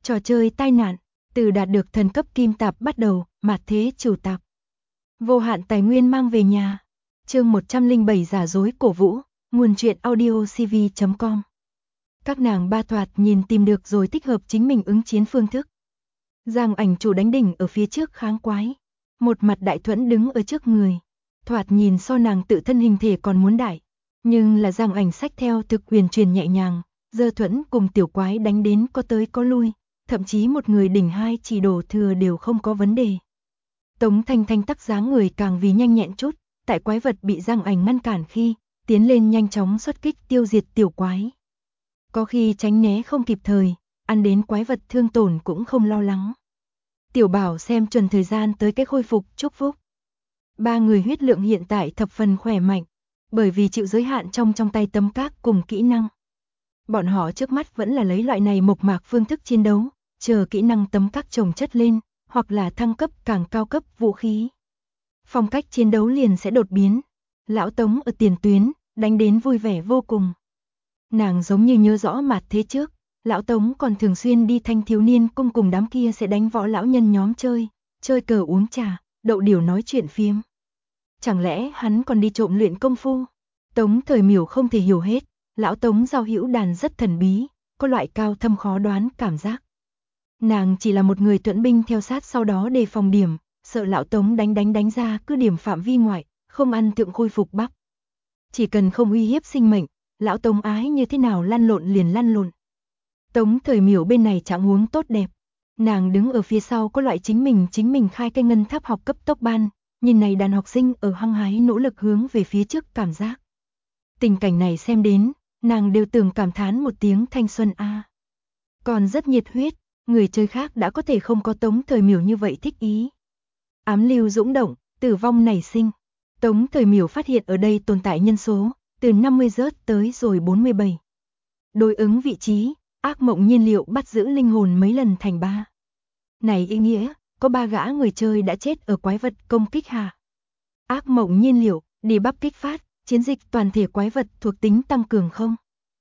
Trò chơi tai nạn, từ đạt được thần cấp kim tạp bắt đầu, mạt thế chủ tạp. Vô hạn tài nguyên mang về nhà. Chương 107 giả dối cổ vũ, nguồn truyện audio cv.com. Các nàng ba thoạt nhìn tìm được rồi thích hợp chính mình ứng chiến phương thức. Giang Ảnh chủ đánh đỉnh ở phía trước kháng quái. Một mặt Đại Thuẫn đứng ở trước người. Thoạt nhìn so nàng tự thân hình thể còn muốn đại. Nhưng là Giang Ảnh xách theo thực huyền truyền nhẹ nhàng. Giơ Thuẫn cùng tiểu quái đánh đến có tới có lui. Thậm chí một người đỉnh hai chỉ đổ thừa đều không có vấn đề. Tống Thanh Thanh tắc dáng người càng vì nhanh nhẹn chút. Tại quái vật bị Giang Ảnh ngăn cản khi tiến lên nhanh chóng xuất kích tiêu diệt tiểu quái. Có khi tránh né không kịp thời, ăn đến quái vật thương tổn cũng không lo lắng. Tiểu Bảo xem chuẩn thời gian tới cái khôi phục chúc phúc. Ba người huyết lượng hiện tại thập phần khỏe mạnh, bởi vì chịu giới hạn trong tay tấm các cùng kỹ năng. Bọn họ trước mắt vẫn là lấy loại này mộc mạc phương thức chiến đấu, chờ kỹ năng tấm các chồng chất lên, hoặc là thăng cấp càng cao cấp vũ khí. Phong cách chiến đấu liền sẽ đột biến. Lão Tống ở tiền tuyến, đánh đến vui vẻ vô cùng. Nàng giống như nhớ rõ mặt thế trước, Lão Tống còn thường xuyên đi thanh thiếu niên cung cùng đám kia sẽ đánh võ lão nhân nhóm chơi cờ uống trà, đậu điểu nói chuyện phiếm. Chẳng lẽ hắn còn đi trộm luyện công phu? Tống Thời Miểu không thể hiểu hết, Lão Tống giao hữu đàn rất thần bí, có loại cao thâm khó đoán cảm giác. Nàng chỉ là một người tuẫn binh theo sát sau đó đề phòng điểm, sợ Lão Tống đánh ra cứ điểm phạm vi ngoại, không ăn tượng khôi phục bắp. Chỉ cần không uy hiếp sinh mệnh, Lão Tống ái như thế nào lăn lộn liền lăn lộn. Tống Thời Miểu bên này trạng huống tốt đẹp. Nàng đứng ở phía sau có loại chính mình khai cái ngân tháp học cấp tốc ban, nhìn này đàn học sinh ở hăng hái nỗ lực hướng về phía trước cảm giác. Tình cảnh này xem đến, nàng đều tưởng cảm thán một tiếng thanh xuân a. Còn rất nhiệt huyết, người chơi khác đã có thể không có Tống Thời Miểu như vậy thích ý. Ám lưu dũng động, tử vong nảy sinh. Tống Thời Miểu phát hiện ở đây tồn tại nhân số, từ 50 rớt tới rồi 47. Đối ứng vị trí, ác mộng nhiên liệu bắt giữ linh hồn mấy lần thành 3. Này ý nghĩa, có 3 gã người chơi đã chết ở quái vật công kích hạ. Ác mộng nhiên liệu, đi bắp kích phát, chiến dịch toàn thể quái vật thuộc tính tăng cường không?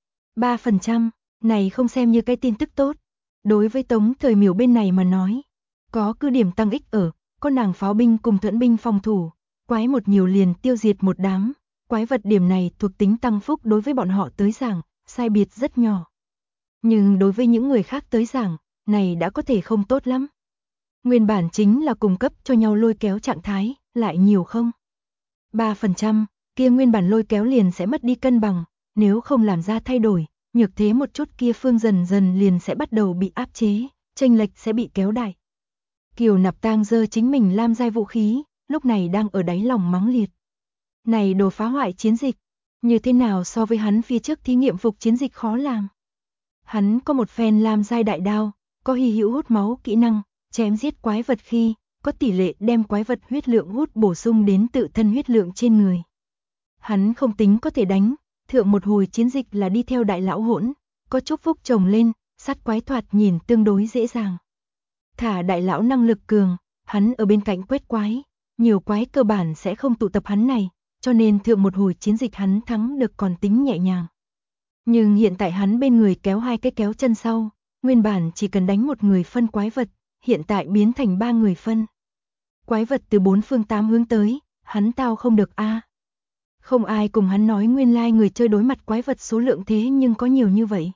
3%, này không xem như cái tin tức tốt. Đối với Tống Thời Miểu bên này mà nói, có cứ điểm tăng ích ở, có nàng pháo binh cùng thuẫn binh phòng thủ, quái một nhiều liền tiêu diệt một đám, quái vật điểm này thuộc tính tăng phúc đối với bọn họ tới giảng, sai biệt rất nhỏ. Nhưng đối với những người khác tới giảng, này đã có thể không tốt lắm. Nguyên bản chính là cung cấp cho nhau lôi kéo trạng thái, lại nhiều không? 3%, kia nguyên bản lôi kéo liền sẽ mất đi cân bằng, nếu không làm ra thay đổi, nhược thế một chút kia phương dần dần liền sẽ bắt đầu bị áp chế, chênh lệch sẽ bị kéo đại. Kiều Nạp Tang giơ chính mình lam giai vũ khí, lúc này đang ở đáy lòng mắng liệt. Này đồ phá hoại chiến dịch, như thế nào so với hắn phía trước thí nghiệm phục chiến dịch khó làm. Hắn có một phen lam giai đại đao, có hy hữu hút máu kỹ năng, chém giết quái vật khi, có tỷ lệ đem quái vật huyết lượng hút bổ sung đến tự thân huyết lượng trên người. Hắn không tính có thể đánh, thượng một hồi chiến dịch là đi theo đại lão hỗn, có chúc phúc chồng lên, sát quái thoạt nhìn tương đối dễ dàng. Thả đại lão năng lực cường, hắn ở bên cạnh quét quái, nhiều quái cơ bản sẽ không tụ tập hắn này, cho nên thượng một hồi chiến dịch hắn thắng được còn tính nhẹ nhàng. Nhưng hiện tại hắn bên người kéo 2 cái kéo chân sau, nguyên bản chỉ cần đánh một người phân quái vật, hiện tại biến thành 3 người phân. Quái vật từ 4 phương 8 hướng tới, hắn tao không được a. Không ai cùng hắn nói nguyên lai người chơi đối mặt quái vật số lượng thế nhưng có nhiều như vậy.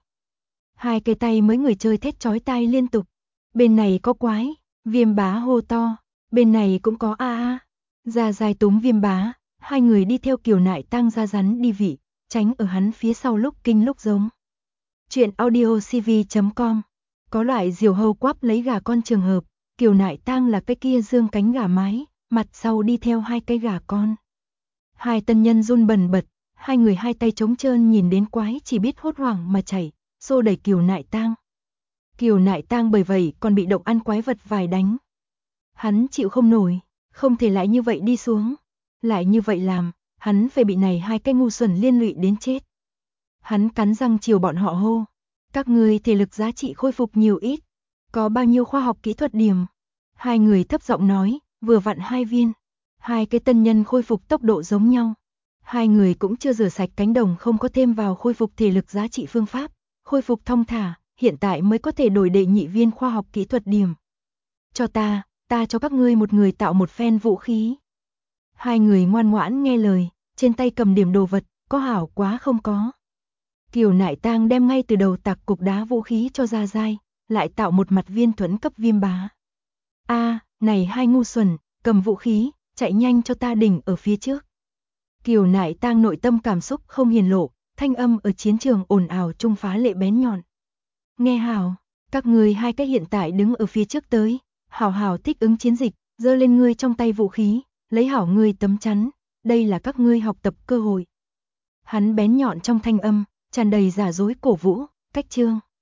2 cái tay mấy người chơi thét chói tai liên tục. Bên này có quái, Viêm Bá hô to, bên này cũng có a. Ra dài túm Viêm Bá, 2 người đi theo Kiều Nại Tang ra rắn đi vị, tránh ở hắn phía sau lúc kinh lúc giống. Chuyện audio cv.com. Có loại diều hâu quắp lấy gà con trường hợp, Kiều Nại Tang là cái kia dương cánh gà mái, mặt sau đi theo 2 cái gà con. 2 tân nhân run bần bật, 2 người 2 tay trống trơn nhìn đến quái chỉ biết hốt hoảng mà chảy, xô đẩy Kiều Nại Tang. Kiều Nại Tang bởi vậy còn bị động ăn quái vật vài đánh. Hắn chịu không nổi, không thể lại như vậy đi xuống. Lại như vậy làm, hắn phải bị này 2 cái ngu xuẩn liên lụy đến chết. Hắn cắn răng chiều bọn họ hô. Các người thể lực giá trị khôi phục nhiều ít, có bao nhiêu khoa học kỹ thuật điểm. 2 người thấp giọng nói, vừa vặn 2 viên. 2 cái tân nhân khôi phục tốc độ giống nhau. 2 người cũng chưa rửa sạch cánh đồng không có thêm vào khôi phục thể lực giá trị phương pháp, khôi phục thong thả, hiện tại mới có thể đổi đệ nhị viên khoa học kỹ thuật điểm. Cho ta cho các ngươi một người tạo một phen vũ khí. Hai người ngoan ngoãn nghe lời, trên tay cầm điểm đồ vật, có hảo quá không có. Kiều Nại Tang đem ngay từ đầu tạc cục đá vũ khí cho Gia Giai, lại tạo một mặt viên thuẫn cấp Viêm Bá. Này hai ngu xuẩn, cầm vũ khí, chạy nhanh cho ta đỉnh ở phía trước. Kiều Nại Tang nội tâm cảm xúc không hiển lộ, thanh âm ở chiến trường ồn ào trung phá lệ bén nhọn. Nghe hảo, các ngươi hai cái hiện tại đứng ở phía trước tới, hảo hảo thích ứng chiến dịch, giơ lên ngươi trong tay vũ khí, lấy hảo ngươi tấm chắn, đây là các ngươi học tập cơ hội. Hắn bén nhọn trong thanh âm, tràn đầy giả dối cổ vũ, cách chương.